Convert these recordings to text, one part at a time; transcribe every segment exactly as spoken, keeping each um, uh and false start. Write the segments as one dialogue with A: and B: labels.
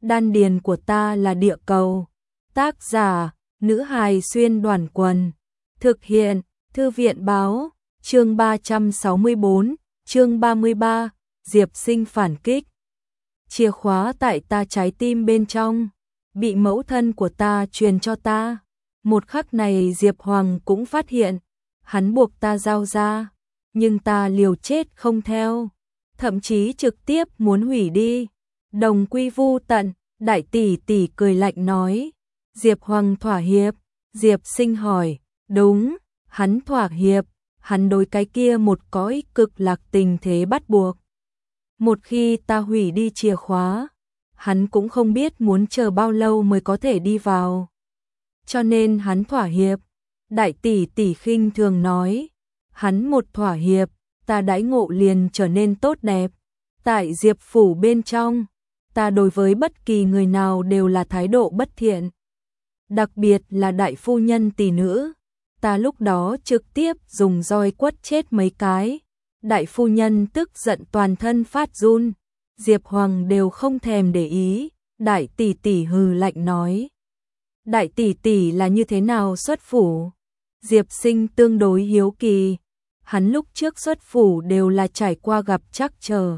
A: đan điền của ta là địa cầu. Tác giả, nữ hài xuyên đoàn quần. Thực hiện, thư viện báo, chương ba trăm sáu mươi tư, chương ba mươi ba, Diệp Sinh phản kích. Chìa khóa tại ta trái tim bên trong, bị mẫu thân của ta truyền cho ta. Một khắc này Diệp Hoàng cũng phát hiện, hắn buộc ta giao ra, nhưng ta liều chết không theo, thậm chí trực tiếp muốn hủy đi. Đồng quy vu tận, đại tỷ tỷ cười lạnh nói. Diệp Hoàng thỏa hiệp, Diệp Sinh hỏi, đúng, hắn thỏa hiệp, hắn đối cái kia một cõi cực lạc tình thế bắt buộc. Một khi ta hủy đi chìa khóa, hắn cũng không biết muốn chờ bao lâu mới có thể đi vào. Cho nên hắn thỏa hiệp. Đại tỷ tỷ khinh thường nói, hắn một thỏa hiệp, ta đãi ngộ liền trở nên tốt đẹp. Tại Diệp phủ bên trong, ta đối với bất kỳ người nào đều là thái độ bất thiện. Đặc biệt là đại phu nhân tỷ nữ, ta lúc đó trực tiếp dùng roi quất chết mấy cái. Đại phu nhân tức giận toàn thân phát run, Diệp Hoàng đều không thèm để ý. Đại tỷ tỷ hừ lạnh nói, đại tỷ tỷ là như thế nào xuất phủ? Diệp Sinh tương đối hiếu kỳ, hắn lúc trước xuất phủ đều là trải qua gặp trắc trở,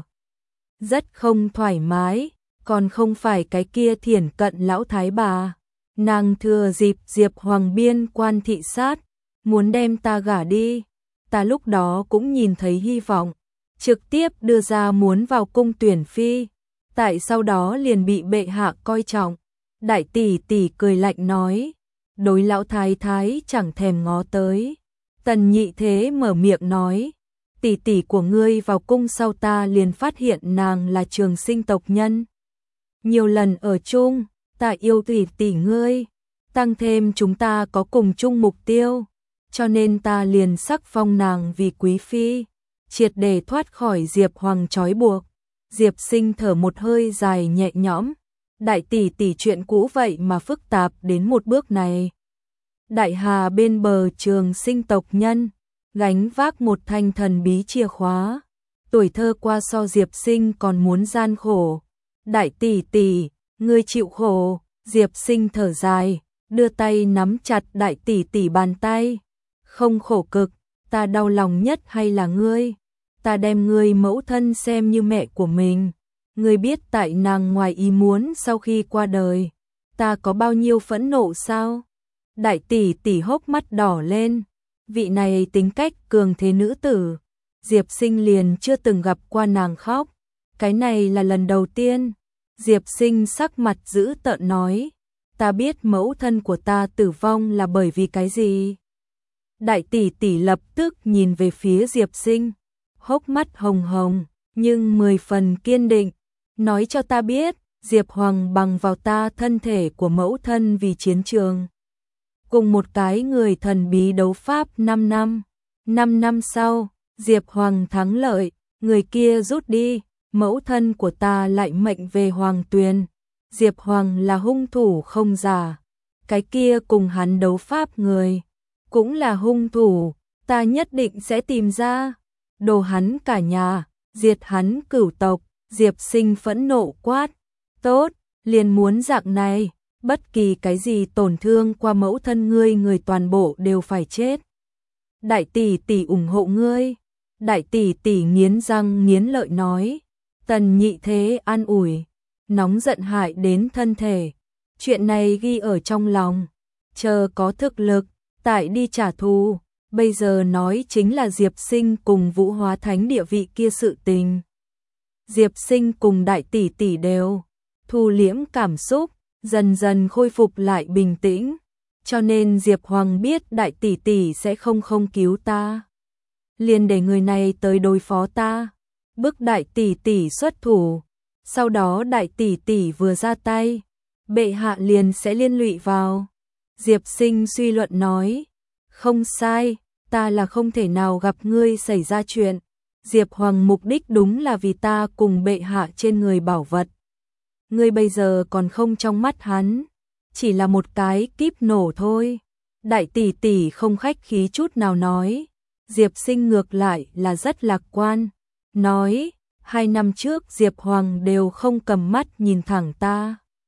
A: rất không thoải mái, còn không phải cái kia thiển cận lão thái bà. Nàng thừa dịp Diệp Hoàng biên quan thị sát, muốn đem ta gả đi. Ta lúc đó cũng nhìn thấy hy vọng, trực tiếp đưa ra muốn vào cung tuyển phi, tại sau đó liền bị bệ hạ coi trọng. Đại tỷ tỷ cười lạnh nói, đối lão thái thái chẳng thèm ngó tới. Tần Nhị Thế mở miệng nói, tỷ tỷ của ngươi vào cung sau ta liền phát hiện nàng là Trường Sinh tộc nhân. Nhiều lần ở chung, ta yêu tỷ tỷ ngươi, tăng thêm chúng ta có cùng chung mục tiêu, cho nên ta liền sắc phong nàng vì quý phi, triệt để thoát khỏi Diệp Hoàng trói buộc. Diệp Sinh thở một hơi dài nhẹ nhõm, đại tỷ tỷ chuyện cũ vậy mà phức tạp đến một bước này. Đại Hà bên bờ Trường Sinh tộc nhân, gánh vác một thanh thần bí chìa khóa, tuổi thơ qua so Diệp Sinh còn muốn gian khổ. Đại tỷ tỷ, ngươi chịu khổ. Diệp Sinh thở dài, đưa tay nắm chặt đại tỷ tỷ bàn tay. Không khổ cực, ta đau lòng nhất hay là ngươi? Ta đem ngươi mẫu thân xem như mẹ của mình. Ngươi biết tại nàng ngoài ý muốn sau khi qua đời, ta có bao nhiêu phẫn nộ sao? Đại tỷ tỷ hốc mắt đỏ lên, vị này tính cách cường thế nữ tử, Diệp Sinh liền chưa từng gặp qua nàng khóc, cái này là lần đầu tiên. Diệp Sinh sắc mặt dữ tợn nói, ta biết mẫu thân của ta tử vong là bởi vì cái gì. Đại tỷ tỷ lập tức nhìn về phía Diệp Sinh, hốc mắt hồng hồng, nhưng mười phần kiên định, nói cho ta biết, Diệp Hoàng bằng vào ta thân thể của mẫu thân vì chiến trường. Cùng một cái người thần bí đấu pháp năm năm, năm năm sau, Diệp Hoàng thắng lợi, người kia rút đi, mẫu thân của ta lại mệnh về Hoàng Tuyền. Diệp Hoàng là hung thủ không giả, cái kia cùng hắn đấu pháp người cũng là hung thủ, ta nhất định sẽ tìm ra, đồ hắn cả nhà, diệt hắn cửu tộc. Diệp Sinh phẫn nộ quát, tốt, liền muốn dạng này, bất kỳ cái gì tổn thương qua mẫu thân ngươi người toàn bộ đều phải chết. Đại tỷ tỷ ủng hộ ngươi. Đại tỷ tỷ nghiến răng nghiến lợi nói. Tần Nhị Thế an ủi, nóng giận hại đến thân thể, chuyện này ghi ở trong lòng, chờ có thực lực, tại đi trả thù. Bây giờ nói chính là Diệp Sinh cùng Vũ Hóa Thánh địa vị kia sự tình. Diệp Sinh cùng đại tỷ tỷ đều thu liễm cảm xúc, dần dần khôi phục lại bình tĩnh, cho nên Diệp Hoàng biết đại tỷ tỷ sẽ không không cứu ta, liền để người này tới đối phó ta, bức đại tỷ tỷ xuất thủ, sau đó đại tỷ tỷ vừa ra tay, bệ hạ liền sẽ liên lụy vào. Diệp Sinh suy luận nói, không sai, ta là không thể nào gặp ngươi xảy ra chuyện. Diệp Hoàng mục đích đúng là vì ta cùng bệ hạ trên người bảo vật. Ngươi bây giờ còn không trong mắt hắn, chỉ là một cái kíp nổ thôi. Đại tỷ tỷ không khách khí chút nào nói. Diệp Sinh ngược lại là rất lạc quan, nói, hai năm trước Diệp Hoàng đều không cầm mắt nhìn thẳng ta,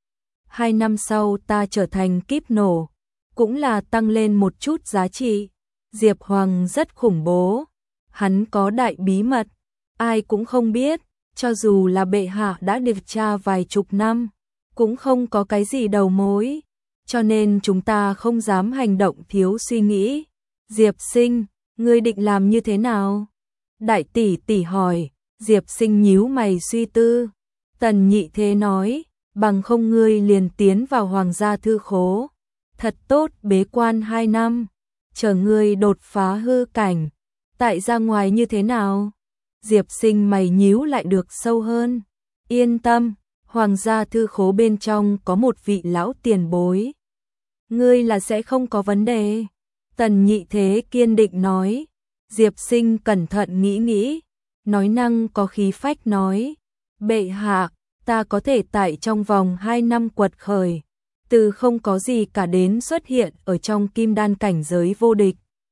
A: Hai năm sau ta trở thành kíp nổ, cũng là tăng lên một chút giá trị. Diệp Hoàng rất khủng bố, hắn có đại bí mật, ai cũng không biết, cho dù là bệ hạ đã điều tra vài chục năm, cũng không có cái gì đầu mối, cho nên chúng ta không dám hành động thiếu suy nghĩ. Diệp Sinh, ngươi định làm như thế nào? Đại tỷ tỷ hỏi. Diệp Sinh nhíu mày suy tư. Tần Nhị Thế nói, bằng không ngươi liền tiến vào hoàng gia thư khố. Thật tốt, bế quan hai năm, chờ ngươi đột phá hư cảnh. Tại ra ngoài như thế nào? Diệp Sinh mày nhíu lại được sâu hơn. Yên tâm, hoàng gia thư khố bên trong có một vị lão tiền bối. Ngươi là sẽ không có vấn đề. Tần Nhị Thế kiên định nói. Diệp Sinh cẩn thận nghĩ nghĩ, nói năng có khí phách nói, bệ hạ, ta có thể tại trong vòng hai năm quật khởi, từ không có gì cả đến xuất hiện ở trong kim đan cảnh giới vô địch.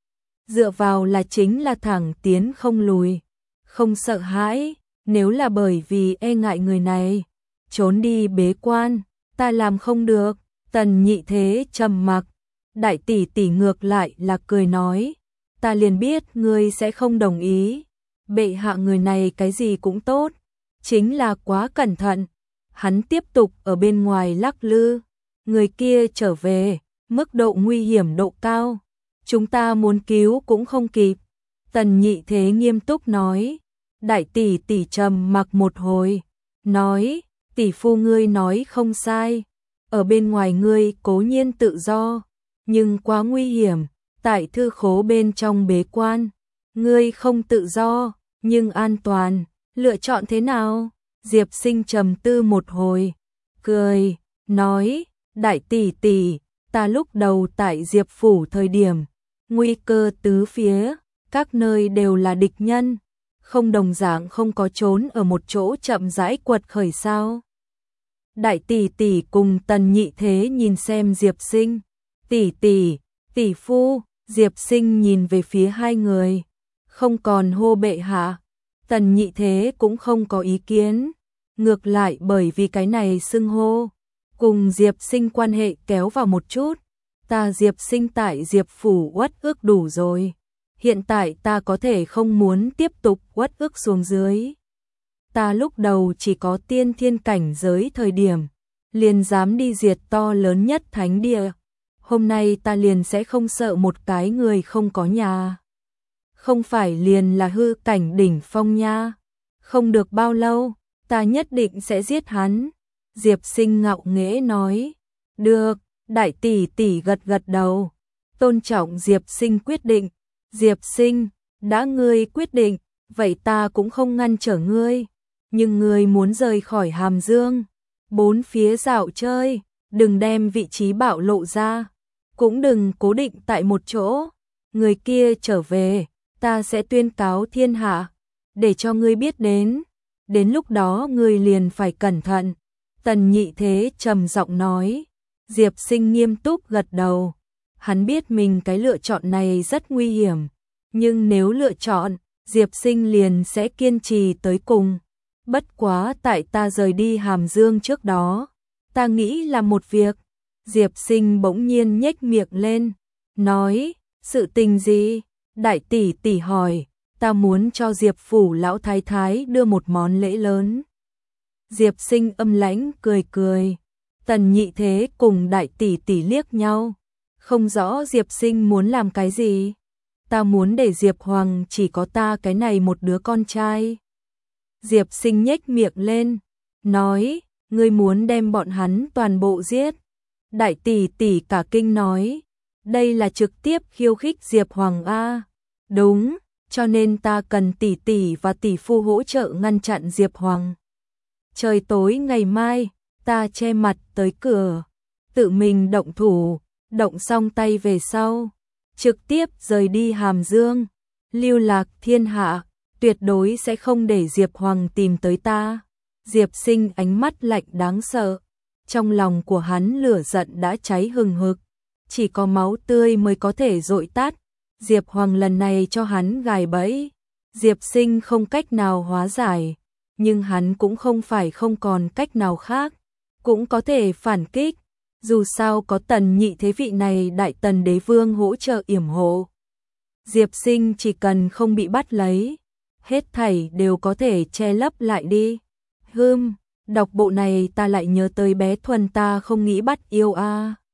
A: Dựa vào là chính là thẳng tiến không lùi, không sợ hãi, nếu là bởi vì e ngại người này, trốn đi bế quan, ta làm không được. Tần Nhị Thế trầm mặc, đại tỷ tỷ ngược lại là cười nói, ta liền biết ngươi sẽ không đồng ý. Bệ hạ người này cái gì cũng tốt, chính là quá cẩn thận. Hắn tiếp tục ở bên ngoài lắc lư, người kia trở về, mức độ nguy hiểm độ cao, chúng ta muốn cứu cũng không kịp. Tần Nhị Thế nghiêm túc nói. Đại tỷ tỷ trầm mặc một hồi, nói, tỷ phu ngươi nói không sai, ở bên ngoài ngươi cố nhiên tự do, nhưng quá nguy hiểm. Tại thư khố bên trong bế quan, ngươi không tự do, nhưng an toàn, lựa chọn thế nào? Diệp Sinh trầm tư một hồi, cười, nói, đại tỷ tỷ, ta lúc đầu tại Diệp phủ thời điểm, nguy cơ tứ phía, các nơi đều là địch nhân, không đồng dạng không có trốn ở một chỗ chậm rãi quật khởi sao? Đại tỷ tỷ cùng Tần Nhị Thế nhìn xem Diệp Sinh, tỷ tỷ, tỷ phu. Diệp Sinh nhìn về phía hai người, không còn hô bệ hạ. Tần Nhị Thế cũng không có ý kiến, ngược lại bởi vì cái này xưng hô, cùng Diệp Sinh quan hệ kéo vào một chút. Ta Diệp Sinh tại Diệp phủ uất ức đủ rồi, hiện tại ta có thể không muốn tiếp tục uất ức xuống dưới. Ta lúc đầu chỉ có tiên thiên cảnh giới thời điểm, liền dám đi diệt to lớn nhất thánh địa. Hôm nay ta liền sẽ không sợ một cái người không có nhà. Không phải liền là hư cảnh đỉnh phong nha. Không được bao lâu, ta nhất định sẽ giết hắn. Diệp Sinh ngạo nghễ nói. Được, đại tỷ tỷ gật gật đầu. Tôn trọng Diệp Sinh quyết định. Diệp Sinh, đã ngươi quyết định, vậy ta cũng không ngăn trở ngươi. Nhưng ngươi muốn rời khỏi Hàm Dương, bốn phía dạo chơi, đừng đem vị trí bạo lộ ra. Cũng đừng cố định tại một chỗ, người kia trở về, ta sẽ tuyên cáo thiên hạ, để cho ngươi biết đến, đến lúc đó ngươi liền phải cẩn thận. Tần Nhị Thế trầm giọng nói. Diệp Sinh nghiêm túc gật đầu, hắn biết mình cái lựa chọn này rất nguy hiểm, nhưng nếu lựa chọn, Diệp Sinh liền sẽ kiên trì tới cùng. Bất quá tại ta rời đi Hàm Dương trước đó, ta nghĩ là một việc. Diệp Sinh bỗng nhiên nhếch miệng lên, nói, sự tình gì? Đại tỷ tỷ hỏi, ta muốn cho Diệp phủ lão thái thái đưa một món lễ lớn. Diệp Sinh âm lãnh cười cười, Tần Nhị Thế cùng đại tỷ tỷ liếc nhau, không rõ Diệp Sinh muốn làm cái gì. Ta muốn để Diệp Hoàng chỉ có ta cái này một đứa con trai. Diệp Sinh nhếch miệng lên, nói, ngươi muốn đem bọn hắn toàn bộ giết. Đại tỷ tỷ cả kinh nói, đây là trực tiếp khiêu khích Diệp Hoàng a. Đúng, cho nên ta cần tỷ tỷ và tỷ phu hỗ trợ ngăn chặn Diệp Hoàng. Trời tối ngày mai, ta che mặt tới cửa, tự mình động thủ, động xong tay về sau, trực tiếp rời đi Hàm Dương, lưu lạc thiên hạ, tuyệt đối sẽ không để Diệp Hoàng tìm tới ta. Diệp Sinh ánh mắt lạnh đáng sợ, trong lòng của hắn lửa giận đã cháy hừng hực, chỉ có máu tươi mới có thể dội tắt. Diệp Hoàng lần này cho hắn gài bẫy, Diệp Sinh không cách nào hóa giải, nhưng hắn cũng không phải không còn cách nào khác. cũng có thể phản kích, dù sao có Tần Nhị thế vị này đại tần đế vương hỗ trợ yểm hộ. Diệp Sinh chỉ cần không bị bắt lấy, hết thảy đều có thể che lấp lại đi. Hừm, đọc bộ này ta lại nhớ tới bé Thuần ta không nghĩ bắt yêu a.